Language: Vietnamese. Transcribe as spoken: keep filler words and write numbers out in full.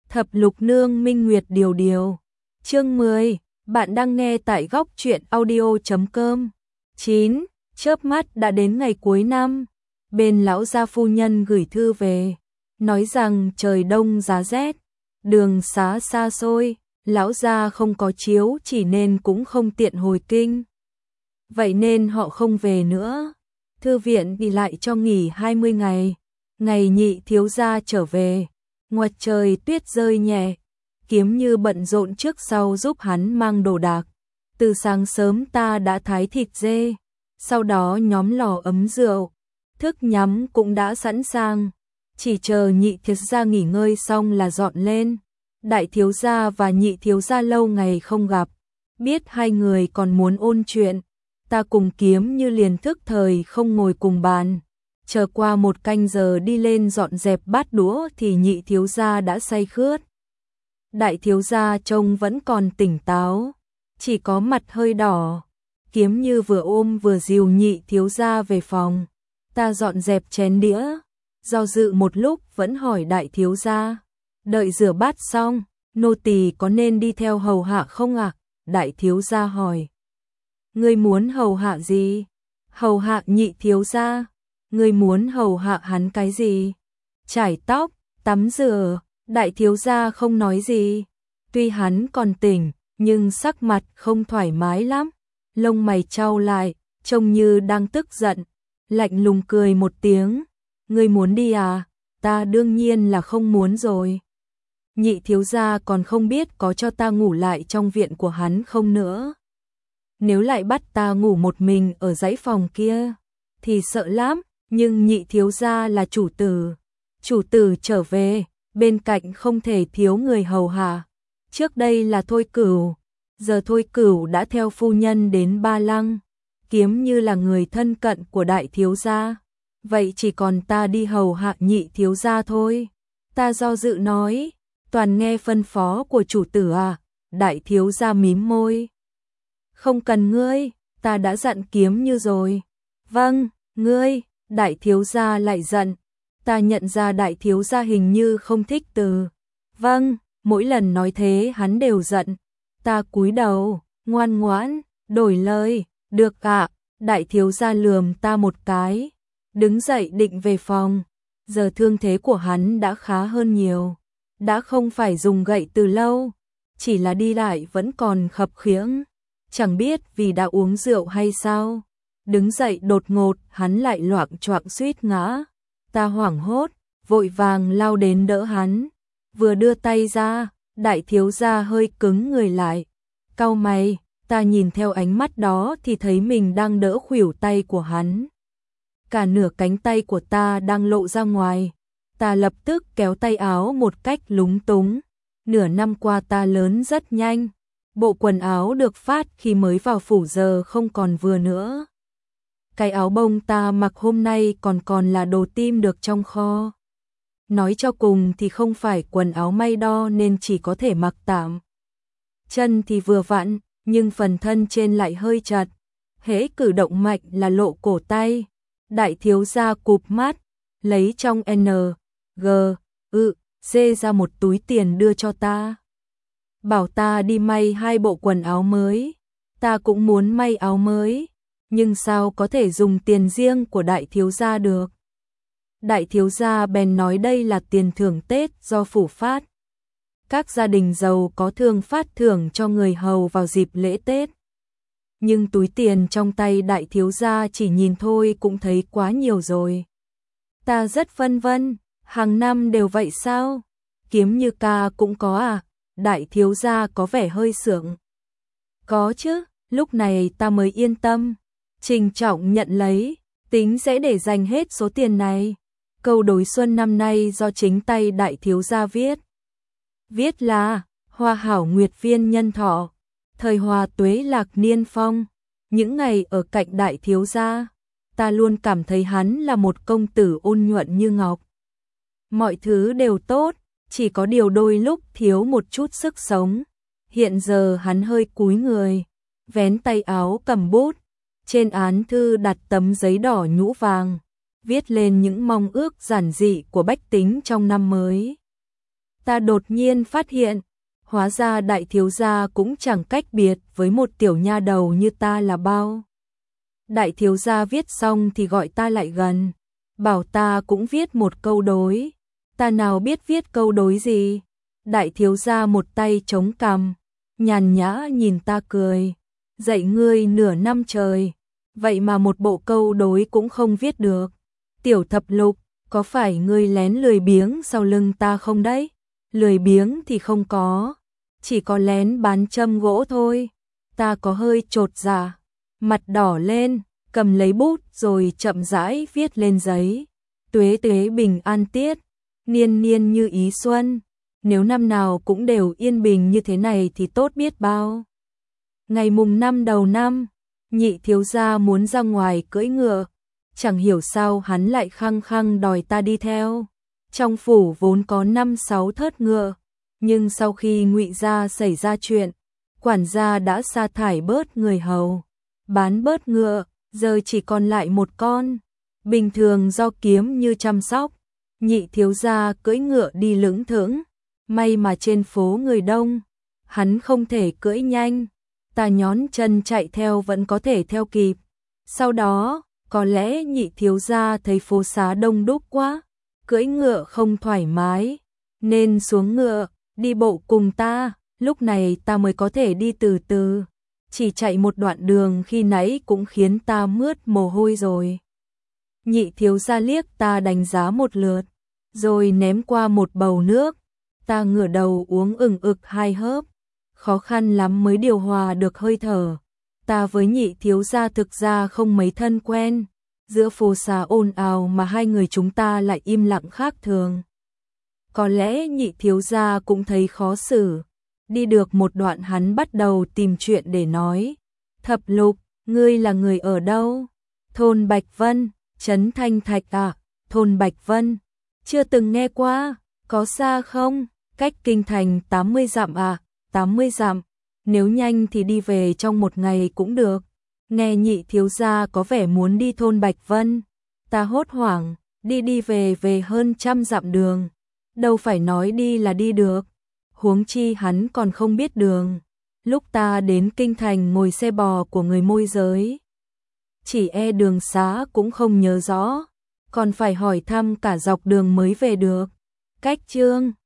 Thập lục nương minh nguyệt điều điều. Chương mười, bạn đang nghe tại góc truyện audio chấm com. chín. Chớp mắt đã đến ngày cuối năm. Bên lão gia phu nhân gửi thư về, nói rằng trời đông giá rét, đường xá xa xôi, lão gia không có chiếu chỉ nên cũng không tiện hồi kinh. Vậy nên họ không về nữa. Thư viện đi lại cho nghỉ hai mươi ngày. Ngày nhị thiếu gia trở về, ngoài trời tuyết rơi nhẹ, Kiếm Như bận rộn trước sau giúp hắn mang đồ đạc. Từ sáng sớm ta đã thái thịt dê, sau đó nhóm lò ấm rượu, thức nhắm cũng đã sẵn sàng, chỉ chờ nhị thiếu gia nghỉ ngơi xong là dọn lên. Đại thiếu gia và nhị thiếu gia lâu ngày không gặp, biết hai người còn muốn ôn chuyện, ta cùng Kiếm Như liền thức thời không ngồi cùng bàn. Chờ qua một canh giờ đi lên dọn dẹp bát đũa thì nhị thiếu gia đã say khướt. Đại thiếu gia trông vẫn còn tỉnh táo, chỉ có mặt hơi đỏ. Kiếm Như vừa ôm vừa dìu nhị thiếu gia về phòng. Ta dọn dẹp chén đĩa, do dự một lúc vẫn hỏi đại thiếu gia, đợi rửa bát xong, nô tỳ có nên đi theo hầu hạ không ạ? À? Đại thiếu gia hỏi, ngươi muốn hầu hạ gì? Hầu hạ nhị thiếu gia. Ngươi muốn hầu hạ hắn cái gì? Chải tóc, tắm rửa. Đại thiếu gia không nói gì. Tuy hắn còn tỉnh, nhưng sắc mặt không thoải mái lắm. Lông mày chau lại, trông như đang tức giận. Lạnh lùng cười một tiếng. Ngươi muốn đi à? Ta đương nhiên là không muốn rồi. Nhị thiếu gia còn không biết có cho ta ngủ lại trong viện của hắn không nữa. Nếu lại bắt ta ngủ một mình ở dãy phòng kia, thì sợ lắm. Nhưng nhị thiếu gia là chủ tử, chủ tử trở về, bên cạnh không thể thiếu người hầu hạ. Trước đây là Thôi Cửu, giờ Thôi Cửu đã theo phu nhân đến Ba Lăng, Kiếm Như là người thân cận của đại thiếu gia, vậy chỉ còn ta đi hầu hạ nhị thiếu gia thôi. Ta do dự nói, toàn nghe phân phó của chủ tử à? Đại thiếu gia mím môi, không cần ngươi, ta đã dặn Kiếm Như rồi. Vâng, ngươi. Đại thiếu gia lại giận. Ta nhận ra đại thiếu gia hình như không thích từ vâng, mỗi lần nói thế hắn đều giận. Ta cúi đầu, ngoan ngoãn, đổi lời, được ạ. Đại thiếu gia lườm ta một cái, đứng dậy định về phòng. Giờ thương thế của hắn đã khá hơn nhiều, đã không phải dùng gậy từ lâu, chỉ là đi lại vẫn còn khập khiễng, chẳng biết vì đã uống rượu hay sao. Đứng dậy đột ngột, hắn lại loạng choạng suýt ngã. Ta hoảng hốt, vội vàng lao đến đỡ hắn. Vừa đưa tay ra, đại thiếu gia hơi cứng người lại. Cau mày, ta nhìn theo ánh mắt đó thì thấy mình đang đỡ khuỷu tay của hắn. Cả nửa cánh tay của ta đang lộ ra ngoài. Ta lập tức kéo tay áo một cách lúng túng. Nửa năm qua ta lớn rất nhanh. Bộ quần áo được phát khi mới vào phủ giờ không còn vừa nữa. Cái áo bông ta mặc hôm nay còn còn là đồ tim được trong kho. Nói cho cùng thì không phải quần áo may đo nên chỉ có thể mặc tạm. Chân thì vừa vặn, nhưng phần thân trên lại hơi chật. Hễ cử động mạnh là lộ cổ tay. Đại thiếu gia cụp mắt, lấy trong N, G, ư, D ra một túi tiền đưa cho ta. Bảo ta đi may hai bộ quần áo mới. Ta cũng muốn may áo mới. Nhưng sao có thể dùng tiền riêng của đại thiếu gia được? Đại thiếu gia bèn nói đây là tiền thưởng Tết do phủ phát. Các gia đình giàu có thường phát thưởng cho người hầu vào dịp lễ Tết. Nhưng túi tiền trong tay đại thiếu gia chỉ nhìn thôi cũng thấy quá nhiều rồi. Ta rất phân vân, hàng năm đều vậy sao? Kiếm Như ca cũng có à? Đại thiếu gia có vẻ hơi sượng. Có chứ, lúc này ta mới yên tâm. Trình trọng nhận lấy, tính sẽ để dành hết số tiền này. Câu đối xuân năm nay do chính tay đại thiếu gia viết. Viết là, hoa hảo nguyệt viên nhân thọ, thời hòa tuế lạc niên phong. Những ngày ở cạnh đại thiếu gia, ta luôn cảm thấy hắn là một công tử ôn nhuận như ngọc. Mọi thứ đều tốt, chỉ có điều đôi lúc thiếu một chút sức sống. Hiện giờ hắn hơi cúi người, vén tay áo cầm bút. Trên án thư đặt tấm giấy đỏ nhũ vàng, viết lên những mong ước giản dị của bách tính trong năm mới. Ta đột nhiên phát hiện, hóa ra đại thiếu gia cũng chẳng cách biệt với một tiểu nha đầu như ta là bao. Đại thiếu gia viết xong thì gọi ta lại gần, bảo ta cũng viết một câu đối. Ta nào biết viết câu đối gì. Đại thiếu gia một tay chống cằm, nhàn nhã nhìn ta cười. Dạy ngươi nửa năm trời, vậy mà một bộ câu đối cũng không viết được. Tiểu thập lục, có phải ngươi lén lười biếng sau lưng ta không đấy? Lười biếng thì không có, chỉ có lén bán châm gỗ thôi. Ta có hơi chột dạ, mặt đỏ lên, cầm lấy bút rồi chậm rãi viết lên giấy. Tuế tuế bình an tiết, niên niên như ý xuân. Nếu năm nào cũng đều yên bình như thế này thì tốt biết bao. Ngày mùng năm đầu năm, nhị thiếu gia muốn ra ngoài cưỡi ngựa. Chẳng hiểu sao hắn lại khăng khăng đòi ta đi theo. Trong phủ vốn có năm sáu thớt ngựa, nhưng sau khi Ngụy gia xảy ra chuyện, quản gia đã sa thải bớt người hầu, bán bớt ngựa, giờ chỉ còn lại một con. Bình thường do Kiếm Như chăm sóc, nhị thiếu gia cưỡi ngựa đi lững thững, may mà trên phố người đông, hắn không thể cưỡi nhanh, ta nhón chân chạy theo vẫn có thể theo kịp. Sau đó, có lẽ nhị thiếu gia thấy phố xá đông đúc quá, cưỡi ngựa không thoải mái, nên xuống ngựa, đi bộ cùng ta, lúc này ta mới có thể đi từ từ. Chỉ chạy một đoạn đường khi nãy cũng khiến ta mướt mồ hôi rồi. Nhị thiếu gia liếc ta đánh giá một lượt, rồi ném qua một bầu nước. Ta ngửa đầu uống ừng ực hai hớp, khó khăn lắm mới điều hòa được hơi thở. Ta với nhị thiếu gia thực ra không mấy thân quen, giữa phố xá ồn ào mà hai người chúng ta lại im lặng khác thường. Có lẽ nhị thiếu gia cũng thấy khó xử. Đi được một đoạn hắn bắt đầu tìm chuyện để nói. Thập lục, ngươi là người ở đâu? Thôn Bạch Vân, trấn Thanh Thạch à? Thôn Bạch Vân, chưa từng nghe qua, có xa không? Cách kinh thành tám mươi dặm à? tám mươi dặm, nếu nhanh thì đi về trong một ngày cũng được. Nghe nhị thiếu gia có vẻ muốn đi thôn Bạch Vân, ta hốt hoảng, đi đi về về hơn trăm dặm đường, đâu phải nói đi là đi được. Huống chi hắn còn không biết đường. Lúc ta đến kinh thành ngồi xe bò của người môi giới, chỉ e đường xá cũng không nhớ rõ, còn phải hỏi thăm cả dọc đường mới về được. Cách Chương